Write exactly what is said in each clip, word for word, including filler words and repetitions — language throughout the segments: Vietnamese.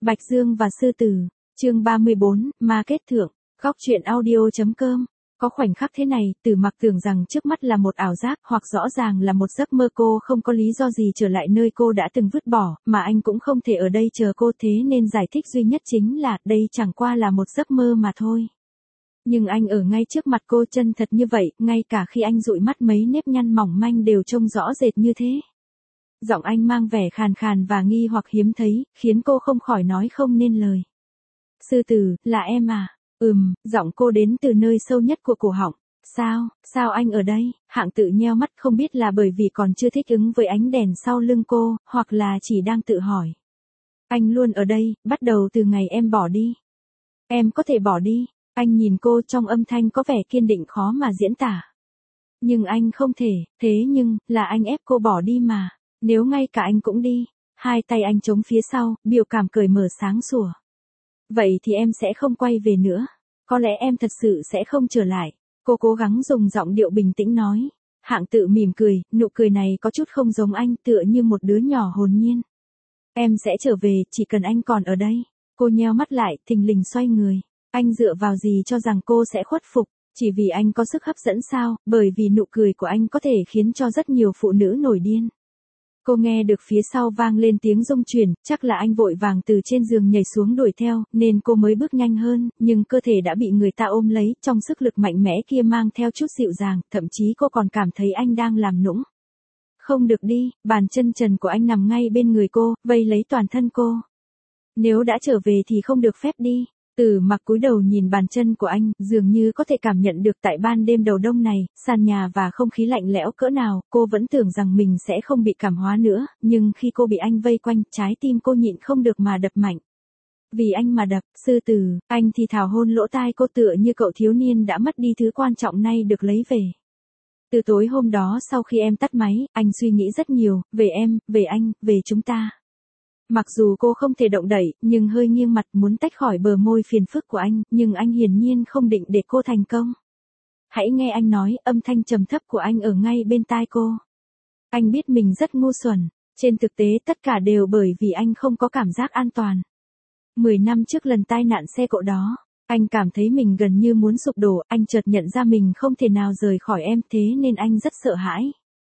Bạch Dương và Sư Tử, chương ba mươi bốn, Ma Kết Thượng, góc truyện audio.com. Có khoảnh khắc thế này, Tử Mặc tưởng rằng trước mắt là một ảo giác hoặc rõ ràng là một giấc mơ, cô không có lý do gì trở lại nơi cô đã từng vứt bỏ, mà anh cũng không thể ở đây chờ cô, thế nên giải thích duy nhất chính là đây chẳng qua là một giấc mơ mà thôi. Nhưng anh ở ngay trước mặt cô chân thật như vậy, ngay cả khi anh dụi mắt mấy nếp nhăn mỏng manh đều trông rõ rệt như thế. Giọng anh mang vẻ khàn khàn và nghi hoặc hiếm thấy, khiến cô không khỏi nói không nên lời. Sư Tử, là em à? Ừm, giọng cô đến từ nơi sâu nhất của cổ họng. Sao, sao anh ở đây? Hạng Tự nheo mắt, không biết là bởi vì còn chưa thích ứng với ánh đèn sau lưng cô, hoặc là chỉ đang tự hỏi. Anh luôn ở đây, bắt đầu từ ngày em bỏ đi. Em có thể bỏ đi. Anh nhìn cô, trong âm thanh có vẻ kiên định khó mà diễn tả. Nhưng anh không thể, thế nhưng, là anh ép cô bỏ đi mà. Nếu ngay cả anh cũng đi. Hai tay anh chống phía sau, biểu cảm cởi mở sáng sủa. Vậy thì em sẽ không quay về nữa. Có lẽ em thật sự sẽ không trở lại. Cô cố gắng dùng giọng điệu bình tĩnh nói. Hạng Tự mỉm cười, nụ cười này có chút không giống anh, tựa như một đứa nhỏ hồn nhiên. Em sẽ trở về, chỉ cần anh còn ở đây. Cô nheo mắt lại, thình lình xoay người. Anh dựa vào gì cho rằng cô sẽ khuất phục? Chỉ vì anh có sức hấp dẫn sao? Bởi vì nụ cười của anh có thể khiến cho rất nhiều phụ nữ nổi điên. Cô nghe được phía sau vang lên tiếng rung chuyển, chắc là anh vội vàng từ trên giường nhảy xuống đuổi theo, nên cô mới bước nhanh hơn, nhưng cơ thể đã bị người ta ôm lấy, trong sức lực mạnh mẽ kia mang theo chút dịu dàng, thậm chí cô còn cảm thấy anh đang làm nũng. Không được đi, bàn chân trần của anh nằm ngay bên người cô, vây lấy toàn thân cô. Nếu đã trở về thì không được phép đi. Tử Mặc cúi đầu nhìn bàn chân của anh, dường như có thể cảm nhận được tại ban đêm đầu đông này, sàn nhà và không khí lạnh lẽo cỡ nào, cô vẫn tưởng rằng mình sẽ không bị cảm hóa nữa, nhưng khi cô bị anh vây quanh, trái tim cô nhịn không được mà đập mạnh. Vì anh mà đập. Sư Tử, anh thì thào hôn lỗ tai cô, tựa như cậu thiếu niên đã mất đi thứ quan trọng nay được lấy về. Từ tối hôm đó sau khi em tắt máy, anh suy nghĩ rất nhiều, về em, về anh, về chúng ta. Mặc dù cô không thể động đậy, nhưng hơi nghiêng mặt muốn tách khỏi bờ môi phiền phức của anh, nhưng anh hiển nhiên không định để cô thành công. Hãy nghe anh nói, âm thanh trầm thấp của anh ở ngay bên tai cô. Anh biết mình rất ngu xuẩn, trên thực tế tất cả đều bởi vì anh không có cảm giác an toàn. Mười năm trước lần tai nạn xe cộ đó, anh cảm thấy mình gần như muốn sụp đổ, anh chợt nhận ra mình không thể nào rời khỏi em, thế nên anh rất sợ hãi.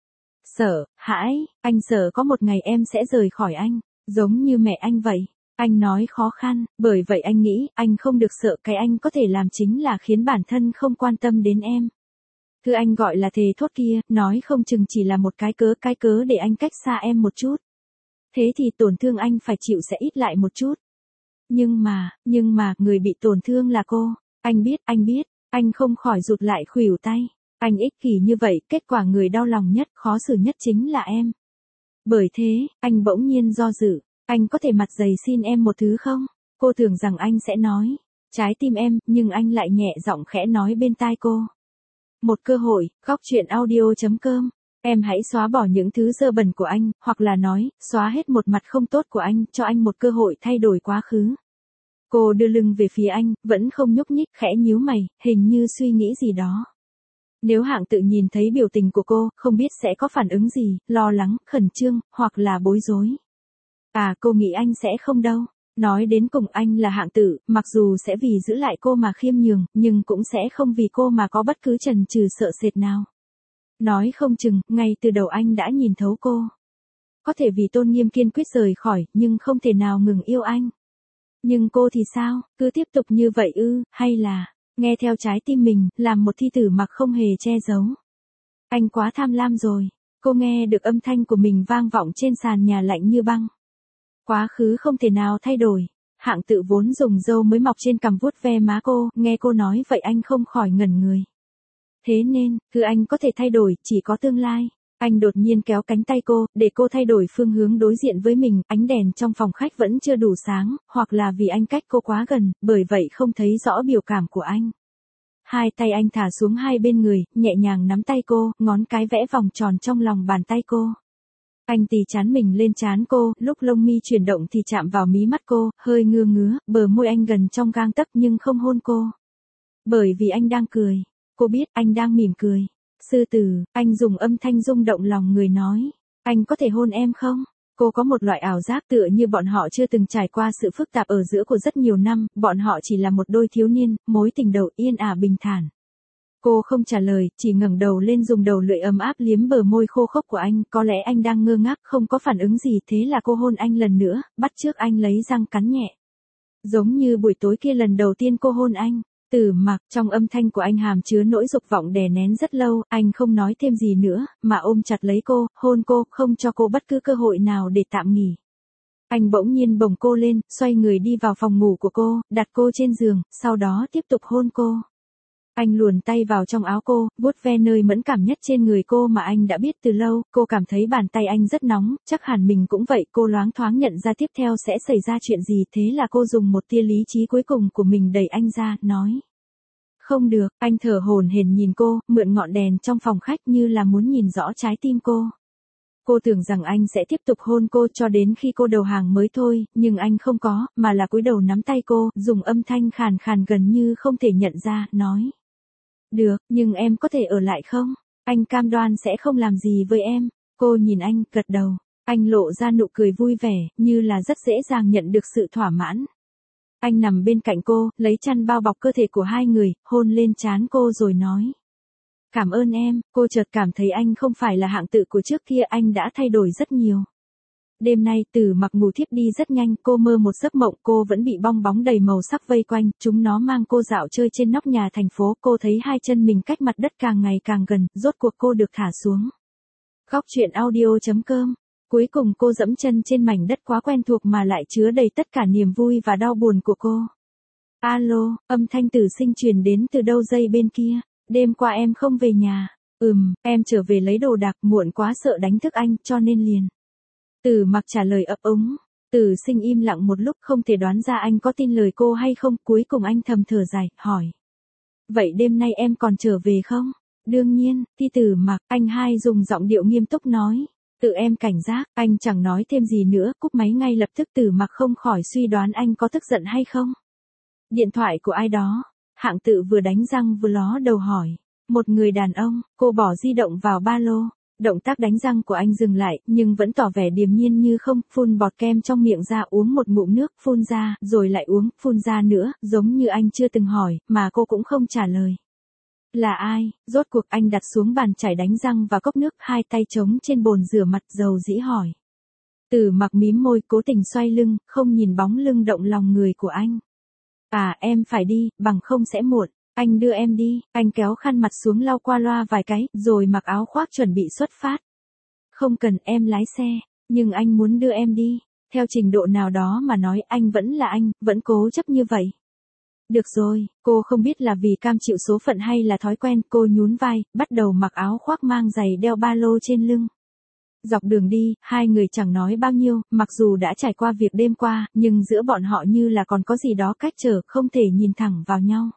Sợ, hãi, anh sợ có một ngày em sẽ rời khỏi anh. Giống như mẹ anh vậy. Anh nói khó khăn, bởi vậy anh nghĩ, anh không được sợ, cái anh có thể làm chính là khiến bản thân không quan tâm đến em. Thứ anh gọi là thề thốt kia, nói không chừng chỉ là một cái cớ, cái cớ để anh cách xa em một chút. Thế thì tổn thương anh phải chịu sẽ ít lại một chút. Nhưng mà, nhưng mà, người bị tổn thương là cô. Anh biết, anh biết, anh không khỏi rụt lại khuỷu tay. Anh ích kỷ như vậy, kết quả người đau lòng nhất, khó xử nhất chính là em. Bởi thế, anh bỗng nhiên do dự, anh có thể mặt dày xin em một thứ không? Cô tưởng rằng anh sẽ nói, trái tim em, nhưng anh lại nhẹ giọng khẽ nói bên tai cô. Một cơ hội, góc truyện audio.com, em hãy xóa bỏ những thứ dơ bẩn của anh, hoặc là nói, xóa hết một mặt không tốt của anh, cho anh một cơ hội thay đổi quá khứ. Cô đưa lưng về phía anh, vẫn không nhúc nhích, khẽ nhíu mày, hình như suy nghĩ gì đó. Nếu Hạng Tự nhìn thấy biểu tình của cô, không biết sẽ có phản ứng gì, lo lắng, khẩn trương, hoặc là bối rối. À, cô nghĩ anh sẽ không đâu. Nói đến cùng anh là Hạng Tự, mặc dù sẽ vì giữ lại cô mà khiêm nhường, nhưng cũng sẽ không vì cô mà có bất cứ chần chừ sợ sệt nào. Nói không chừng, ngay từ đầu anh đã nhìn thấu cô. Có thể vì tôn nghiêm kiên quyết rời khỏi, nhưng không thể nào ngừng yêu anh. Nhưng cô thì sao, cứ tiếp tục như vậy ư, hay là nghe theo trái tim mình, làm một thi tử mặc không hề che giấu. Anh quá tham lam rồi. Cô nghe được âm thanh của mình vang vọng trên sàn nhà lạnh như băng. Quá khứ không thể nào thay đổi. Hạng Tự vốn dùng râu mới mọc trên cằm vuốt ve má cô, nghe cô nói vậy anh không khỏi ngẩn người. Thế nên, cứ anh có thể thay đổi, chỉ có tương lai. Anh đột nhiên kéo cánh tay cô, để cô thay đổi phương hướng đối diện với mình, ánh đèn trong phòng khách vẫn chưa đủ sáng, hoặc là vì anh cách cô quá gần, bởi vậy không thấy rõ biểu cảm của anh. Hai tay anh thả xuống hai bên người, nhẹ nhàng nắm tay cô, ngón cái vẽ vòng tròn trong lòng bàn tay cô. Anh tì trán mình lên trán cô, lúc lông mi chuyển động thì chạm vào mí mắt cô, hơi ngưa ngứa, bờ môi anh gần trong gang tấc nhưng không hôn cô. Bởi vì anh đang cười. Cô biết anh đang mỉm cười. Sư Tử, anh dùng âm thanh rung động lòng người nói. Anh có thể hôn em không? Cô có một loại ảo giác tựa như bọn họ chưa từng trải qua sự phức tạp ở giữa của rất nhiều năm, bọn họ chỉ là một đôi thiếu niên, mối tình đầu yên ả bình thản. Cô không trả lời, chỉ ngẩng đầu lên dùng đầu lưỡi ấm áp liếm bờ môi khô khốc của anh, có lẽ anh đang ngơ ngác không có phản ứng gì, thế là cô hôn anh lần nữa, bắt chước anh lấy răng cắn nhẹ. Giống như buổi tối kia lần đầu tiên cô hôn anh. Tử Mặc, trong âm thanh của anh hàm chứa nỗi dục vọng đè nén rất lâu, anh không nói thêm gì nữa, mà ôm chặt lấy cô, hôn cô, không cho cô bất cứ cơ hội nào để tạm nghỉ. Anh bỗng nhiên bồng cô lên, xoay người đi vào phòng ngủ của cô, đặt cô trên giường, sau đó tiếp tục hôn cô. Anh luồn tay vào trong áo cô, vuốt ve nơi mẫn cảm nhất trên người cô mà anh đã biết từ lâu, cô cảm thấy bàn tay anh rất nóng, chắc hẳn mình cũng vậy, cô loáng thoáng nhận ra tiếp theo sẽ xảy ra chuyện gì, thế là cô dùng một tia lý trí cuối cùng của mình đẩy anh ra, nói. Không được, anh thở hổn hển nhìn cô, mượn ngọn đèn trong phòng khách như là muốn nhìn rõ trái tim cô. Cô tưởng rằng anh sẽ tiếp tục hôn cô cho đến khi cô đầu hàng mới thôi, nhưng anh không có, mà là cúi đầu nắm tay cô, dùng âm thanh khàn khàn gần như không thể nhận ra, nói. Được, nhưng em có thể ở lại không? Anh cam đoan sẽ không làm gì với em. Cô nhìn anh, gật đầu. Anh lộ ra nụ cười vui vẻ, như là rất dễ dàng nhận được sự thỏa mãn. Anh nằm bên cạnh cô, lấy chăn bao bọc cơ thể của hai người, hôn lên trán cô rồi nói. Cảm ơn em, cô chợt cảm thấy anh không phải là hạng tự của trước kia, anh đã thay đổi rất nhiều. Đêm nay Tử Mặc ngủ thiếp đi rất nhanh, cô mơ một giấc mộng, cô vẫn bị bong bóng đầy màu sắc vây quanh, chúng nó mang cô dạo chơi trên nóc nhà thành phố, cô thấy hai chân mình cách mặt đất càng ngày càng gần, rốt cuộc cô được thả xuống. Góc truyện audio chấm com. Cuối cùng cô dẫm chân trên mảnh đất quá quen thuộc mà lại chứa đầy tất cả niềm vui và đau buồn của cô. Alo, âm thanh Tử Sinh truyền đến từ đâu dây bên kia. Đêm qua em không về nhà. Ừm, em trở về lấy đồ đạc, muộn quá sợ đánh thức anh, cho nên liền. Tử Mặc trả lời ấp úng. Tử Sinh im lặng một lúc, không thể đoán ra anh có tin lời cô hay không, cuối cùng anh thầm thở dài, hỏi. Vậy đêm nay em còn trở về không? Đương nhiên, Ti Tử Mặc, anh hai dùng giọng điệu nghiêm túc nói. Tự em cảnh giác, anh chẳng nói thêm gì nữa, cúp máy ngay lập tức. Tử Mặc không khỏi suy đoán anh có tức giận hay không. Điện thoại của ai đó? Hạng Tự vừa đánh răng vừa ló đầu hỏi. Một người đàn ông, cô bỏ di động vào ba lô. Động tác đánh răng của anh dừng lại, nhưng vẫn tỏ vẻ điềm nhiên như không, phun bọt kem trong miệng ra, uống một ngụm nước, phun ra, rồi lại uống, phun ra nữa, giống như anh chưa từng hỏi, mà cô cũng không trả lời. Là ai? Rốt cuộc anh đặt xuống bàn chải đánh răng và cốc nước, hai tay trống trên bồn rửa mặt, dầu dĩ hỏi. Tử Mặc mím môi, cố tình xoay lưng, không nhìn bóng lưng động lòng người của anh. À, em phải đi, bằng không sẽ muộn. Anh đưa em đi, anh kéo khăn mặt xuống lau qua loa vài cái, rồi mặc áo khoác chuẩn bị xuất phát. Không cần, em lái xe, nhưng anh muốn đưa em đi. Theo trình độ nào đó mà nói, anh vẫn là anh, vẫn cố chấp như vậy. Được rồi, cô không biết là vì cam chịu số phận hay là thói quen, cô nhún vai, bắt đầu mặc áo khoác mang giày đeo ba lô trên lưng. Dọc đường đi, hai người chẳng nói bao nhiêu, mặc dù đã trải qua việc đêm qua, nhưng giữa bọn họ như là còn có gì đó cách trở, không thể nhìn thẳng vào nhau.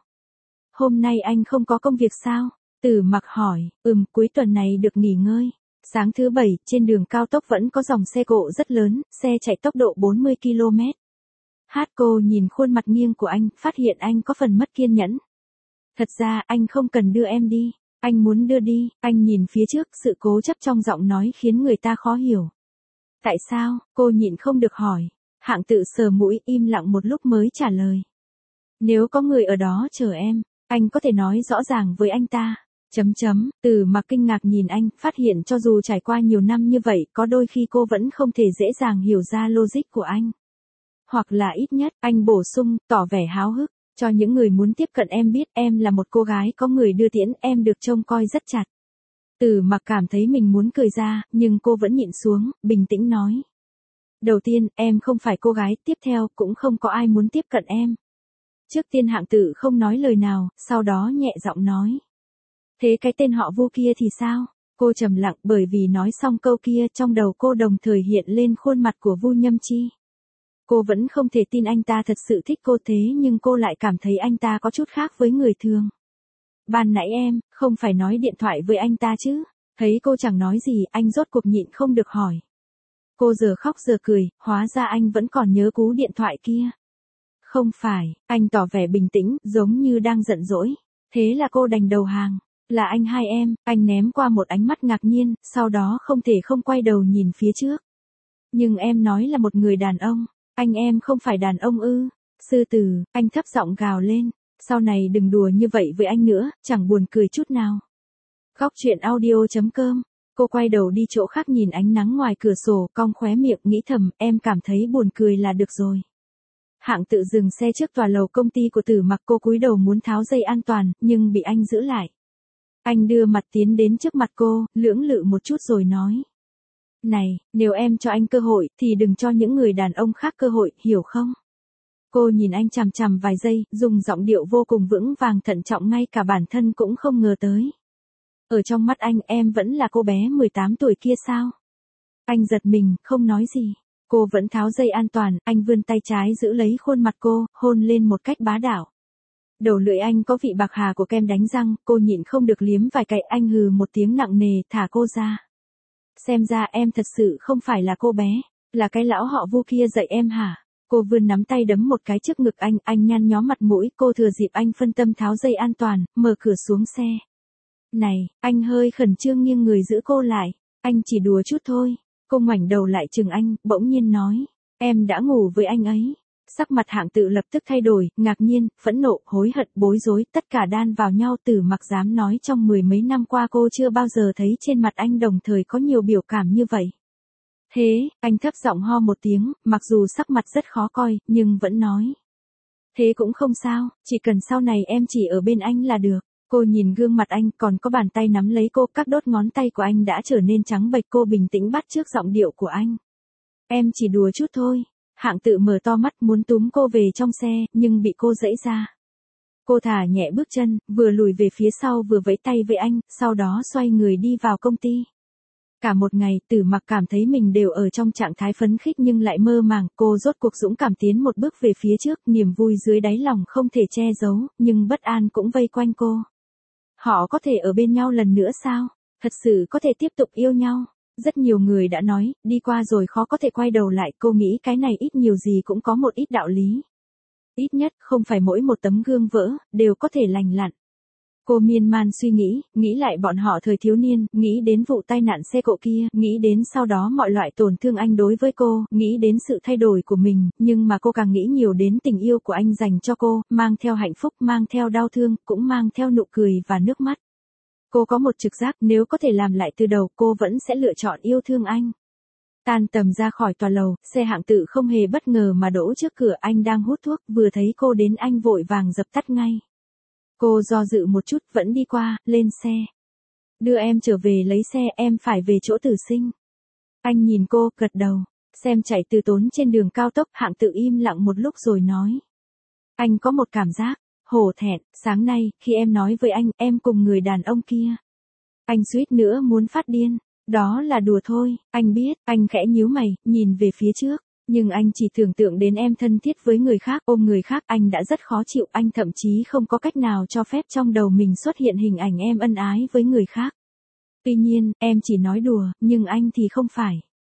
Hôm nay anh không có công việc sao? Tử Mặc hỏi. Ừm, cuối tuần này được nghỉ ngơi. Sáng thứ bảy, trên đường cao tốc vẫn có dòng xe cộ rất lớn, xe chạy tốc độ bốn mươi ki lô mét. Hát cô nhìn khuôn mặt nghiêng của anh, phát hiện anh có phần mất kiên nhẫn. Thật ra, anh không cần đưa em đi. Anh muốn đưa đi, anh nhìn phía trước, sự cố chấp trong giọng nói khiến người ta khó hiểu. Tại sao? Cô nhịn không được hỏi. Hạng Tự sờ mũi, im lặng một lúc mới trả lời. Nếu có người ở đó chờ em, anh có thể nói rõ ràng với anh ta. Chấm chấm, Tử Mặc kinh ngạc nhìn anh, phát hiện cho dù trải qua nhiều năm như vậy, có đôi khi cô vẫn không thể dễ dàng hiểu ra logic của anh. Hoặc là ít nhất, anh bổ sung, tỏ vẻ háo hức, cho những người muốn tiếp cận em biết em là một cô gái có người đưa tiễn, em được trông coi rất chặt. Tử Mặc cảm thấy mình muốn cười ra, nhưng cô vẫn nhịn xuống, bình tĩnh nói. Đầu tiên, em không phải cô gái, tiếp theo, cũng không có ai muốn tiếp cận em. Trước tiên Hạng Tự không nói lời nào, sau đó nhẹ giọng nói. Thế cái tên họ Vu kia thì sao? Cô trầm lặng, bởi vì nói xong câu kia, trong đầu cô đồng thời hiện lên khuôn mặt của Vu Nhâm Chi. Cô vẫn không thể tin anh ta thật sự thích cô, thế nhưng cô lại cảm thấy anh ta có chút khác với người thường. Ban nãy em, không phải nói điện thoại với anh ta chứ? Thấy cô chẳng nói gì, anh rốt cuộc nhịn không được hỏi. Cô giờ khóc giờ cười, hóa ra anh vẫn còn nhớ cú điện thoại kia. Không phải, anh tỏ vẻ bình tĩnh, giống như đang giận dỗi. Thế là cô đành đầu hàng. Là anh hai em, anh ném qua một ánh mắt ngạc nhiên, sau đó không thể không quay đầu nhìn phía trước. Nhưng em nói là một người đàn ông, anh em không phải đàn ông ư? Sư tử, anh thấp giọng gào lên, sau này đừng đùa như vậy với anh nữa, chẳng buồn cười chút nào. Góc truyện audio.com, cô quay đầu đi chỗ khác nhìn ánh nắng ngoài cửa sổ, cong khóe miệng nghĩ thầm, em cảm thấy buồn cười là được rồi. Hạng Tự dừng xe trước tòa lầu công ty của Tử Mặc, cô cúi đầu muốn tháo dây an toàn, nhưng bị anh giữ lại. Anh đưa mặt tiến đến trước mặt cô, lưỡng lự một chút rồi nói. Này, nếu em cho anh cơ hội, thì đừng cho những người đàn ông khác cơ hội, hiểu không? Cô nhìn anh chằm chằm vài giây, dùng giọng điệu vô cùng vững vàng thận trọng, ngay cả bản thân cũng không ngờ tới. Ở trong mắt anh, em vẫn là cô bé mười tám tuổi kia sao? Anh giật mình, không nói gì. Cô vẫn tháo dây an toàn, anh vươn tay trái giữ lấy khuôn mặt cô, hôn lên một cách bá đạo. Đầu lưỡi anh có vị bạc hà của kem đánh răng, cô nhịn không được liếm vài cái, anh hừ một tiếng nặng nề, thả cô ra. Xem ra em thật sự không phải là cô bé, là cái lão họ Vu kia dạy em hả? Cô vươn nắm tay đấm một cái trước ngực anh, anh nhăn nhó mặt mũi, cô thừa dịp anh phân tâm tháo dây an toàn, mở cửa xuống xe. Này, anh hơi khẩn trương nghiêng người giữ cô lại, anh chỉ đùa chút thôi. Cô ngoảnh đầu lại chừng anh, bỗng nhiên nói, em đã ngủ với anh ấy. Sắc mặt Hạng Tự lập tức thay đổi, ngạc nhiên, phẫn nộ, hối hận, bối rối, tất cả đan vào nhau. Tử Mặc dám nói trong mười mấy năm qua cô chưa bao giờ thấy trên mặt anh đồng thời có nhiều biểu cảm như vậy. Thế, anh thấp giọng ho một tiếng, mặc dù sắc mặt rất khó coi, nhưng vẫn nói. Thế cũng không sao, chỉ cần sau này em chỉ ở bên anh là được. Cô nhìn gương mặt anh, còn có bàn tay nắm lấy cô, các đốt ngón tay của anh đã trở nên trắng bệch. Cô bình tĩnh bắt chước giọng điệu của anh. Em chỉ đùa chút thôi. Hạng Tự mở to mắt muốn túm cô về trong xe, nhưng bị cô giãy ra. Cô thả nhẹ bước chân, vừa lùi về phía sau vừa vẫy tay với anh, sau đó xoay người đi vào công ty. Cả một ngày, Tử Mặc cảm thấy mình đều ở trong trạng thái phấn khích nhưng lại mơ màng. Cô rốt cuộc dũng cảm tiến một bước về phía trước, niềm vui dưới đáy lòng không thể che giấu, nhưng bất an cũng vây quanh cô. Họ có thể ở bên nhau lần nữa sao? Thật sự có thể tiếp tục yêu nhau? Rất nhiều người đã nói, đi qua rồi khó có thể quay đầu lại. Cô nghĩ cái này ít nhiều gì cũng có một ít đạo lý. Ít nhất, không phải mỗi một tấm gương vỡ, đều có thể lành lặn. Cô miên man suy nghĩ, nghĩ lại bọn họ thời thiếu niên, nghĩ đến vụ tai nạn xe cộ kia, nghĩ đến sau đó mọi loại tổn thương anh đối với cô, nghĩ đến sự thay đổi của mình, nhưng mà cô càng nghĩ nhiều đến tình yêu của anh dành cho cô, mang theo hạnh phúc, mang theo đau thương, cũng mang theo nụ cười và nước mắt. Cô có một trực giác, nếu có thể làm lại từ đầu, cô vẫn sẽ lựa chọn yêu thương anh. Tan tầm ra khỏi tòa lầu, xe Hạng Tự không hề bất ngờ mà đỗ trước cửa. Anh đang hút thuốc, vừa thấy cô đến anh vội vàng dập tắt ngay. Cô do dự một chút, vẫn đi qua, lên xe. Đưa em trở về lấy xe, em phải về chỗ Tử Sinh. Anh nhìn cô, gật đầu. Xem chạy từ tốn trên đường cao tốc. Hạng Tự im lặng một lúc rồi nói. Anh có một cảm giác hổ thẹn, sáng nay, khi em nói với anh, em cùng người đàn ông kia. Anh suýt nữa muốn phát điên. Đó là đùa thôi, anh biết. Anh khẽ nhíu mày, nhìn về phía trước. Nhưng anh chỉ tưởng tượng đến em thân thiết với người khác, ôm người khác, anh đã rất khó chịu. Anh thậm chí không có cách nào cho phép trong đầu mình xuất hiện hình ảnh em ân ái với người khác. Tuy nhiên, em chỉ nói đùa, nhưng anh thì không phải.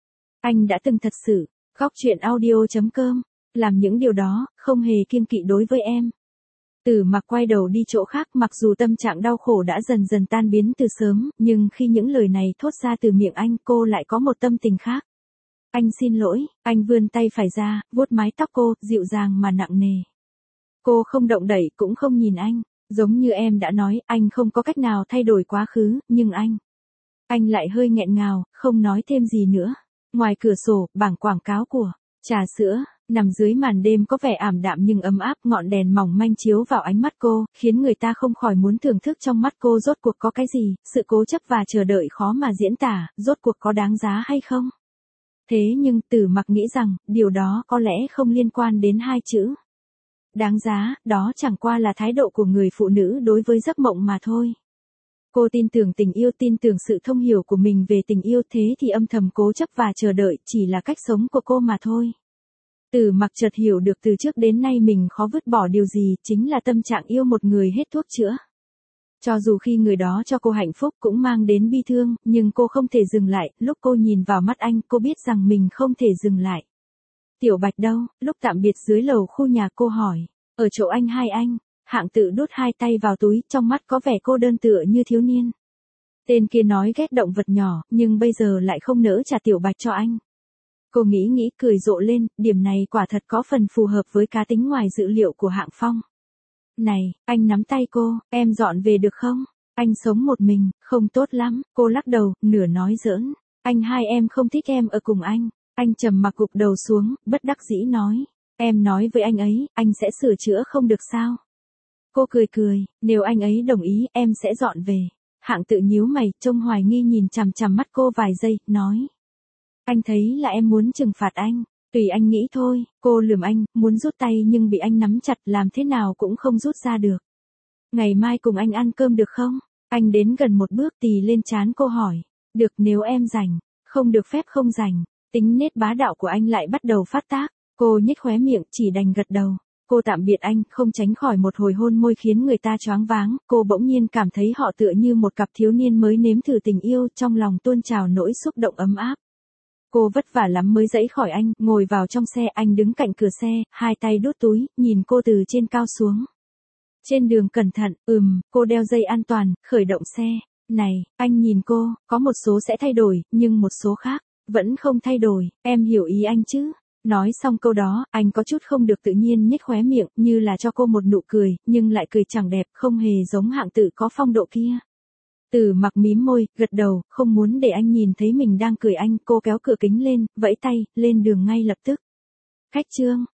Anh đã từng thật sự, góc truyện audio.com, làm những điều đó, không hề kiêng kỵ đối với em. Tử Mặc quay đầu đi chỗ khác, mặc dù tâm trạng đau khổ đã dần dần tan biến từ sớm, nhưng khi những lời này thốt ra từ miệng anh, cô lại có một tâm tình khác. Anh xin lỗi, anh vươn tay phải ra, vuốt mái tóc cô, dịu dàng mà nặng nề. Cô không động đậy, cũng không nhìn anh, giống như em đã nói, anh không có cách nào thay đổi quá khứ, nhưng anh... Anh lại hơi nghẹn ngào, không nói thêm gì nữa. Ngoài cửa sổ, bảng quảng cáo của trà sữa, nằm dưới màn đêm có vẻ ảm đạm nhưng ấm áp, ngọn đèn mỏng manh chiếu vào ánh mắt cô, khiến người ta không khỏi muốn thưởng thức trong mắt cô rốt cuộc có cái gì, sự cố chấp và chờ đợi khó mà diễn tả, rốt cuộc có đáng giá hay không? Thế nhưng, Tử Mặc nghĩ rằng, điều đó có lẽ không liên quan đến hai chữ. Đáng giá, đó chẳng qua là thái độ của người phụ nữ đối với giấc mộng mà thôi. Cô tin tưởng tình yêu, tin tưởng sự thông hiểu của mình về tình yêu, thế thì âm thầm cố chấp và chờ đợi chỉ là cách sống của cô mà thôi. Tử Mặc chợt hiểu được từ trước đến nay mình khó vứt bỏ điều gì, chính là tâm trạng yêu một người hết thuốc chữa. Cho dù khi người đó cho cô hạnh phúc cũng mang đến bi thương, nhưng cô không thể dừng lại. Lúc cô nhìn vào mắt anh, cô biết rằng mình không thể dừng lại. Tiểu Bạch đâu? Lúc tạm biệt dưới lầu khu nhà, cô hỏi. Ở chỗ anh hai anh. Hạng Tự đút hai tay vào túi, trong mắt có vẻ cô đơn tựa như thiếu niên. Tên kia nói ghét động vật nhỏ, nhưng bây giờ lại không nỡ trả Tiểu Bạch cho anh. Cô nghĩ nghĩ cười rộ lên, điểm này quả thật có phần phù hợp với cá tính ngoài dự liệu của Hạng Phong. Này, anh nắm tay cô, em dọn về được không? Anh sống một mình, không tốt lắm, cô lắc đầu, nửa nói giỡn. Anh hai em không thích em ở cùng anh. Anh trầm mặc gục đầu xuống, bất đắc dĩ nói. Em nói với anh ấy, anh sẽ sửa chữa không được sao? Cô cười cười, nếu anh ấy đồng ý, em sẽ dọn về. Hạng Tự nhíu mày, trông hoài nghi nhìn chằm chằm mắt cô vài giây, nói. Anh thấy là em muốn trừng phạt anh. Tùy anh nghĩ thôi, cô lườm anh, muốn rút tay nhưng bị anh nắm chặt, làm thế nào cũng không rút ra được. Ngày mai cùng anh ăn cơm được không? Anh đến gần một bước tì lên trán cô hỏi. Được nếu em rảnh, không được phép không rảnh. Tính nết bá đạo của anh lại bắt đầu phát tác. Cô nhếch khóe miệng, chỉ đành gật đầu. Cô tạm biệt anh, không tránh khỏi một hồi hôn môi khiến người ta choáng váng. Cô bỗng nhiên cảm thấy họ tựa như một cặp thiếu niên mới nếm thử tình yêu, trong lòng tuôn trào nỗi xúc động ấm áp. Cô vất vả lắm mới dẫy khỏi anh, ngồi vào trong xe, anh đứng cạnh cửa xe, hai tay đút túi, nhìn cô từ trên cao xuống. Trên đường cẩn thận, ừm, cô đeo dây an toàn, khởi động xe. Này, anh nhìn cô, có một số sẽ thay đổi, nhưng một số khác, vẫn không thay đổi, em hiểu ý anh chứ? Nói xong câu đó, anh có chút không được tự nhiên nhếch khóe miệng, như là cho cô một nụ cười, nhưng lại cười chẳng đẹp, không hề giống Hạng Tự có phong độ kia. Từ Mặc mím môi, gật đầu, không muốn để anh nhìn thấy mình đang cười anh, cô kéo cửa kính lên, vẫy tay, lên đường ngay lập tức. Khách trương.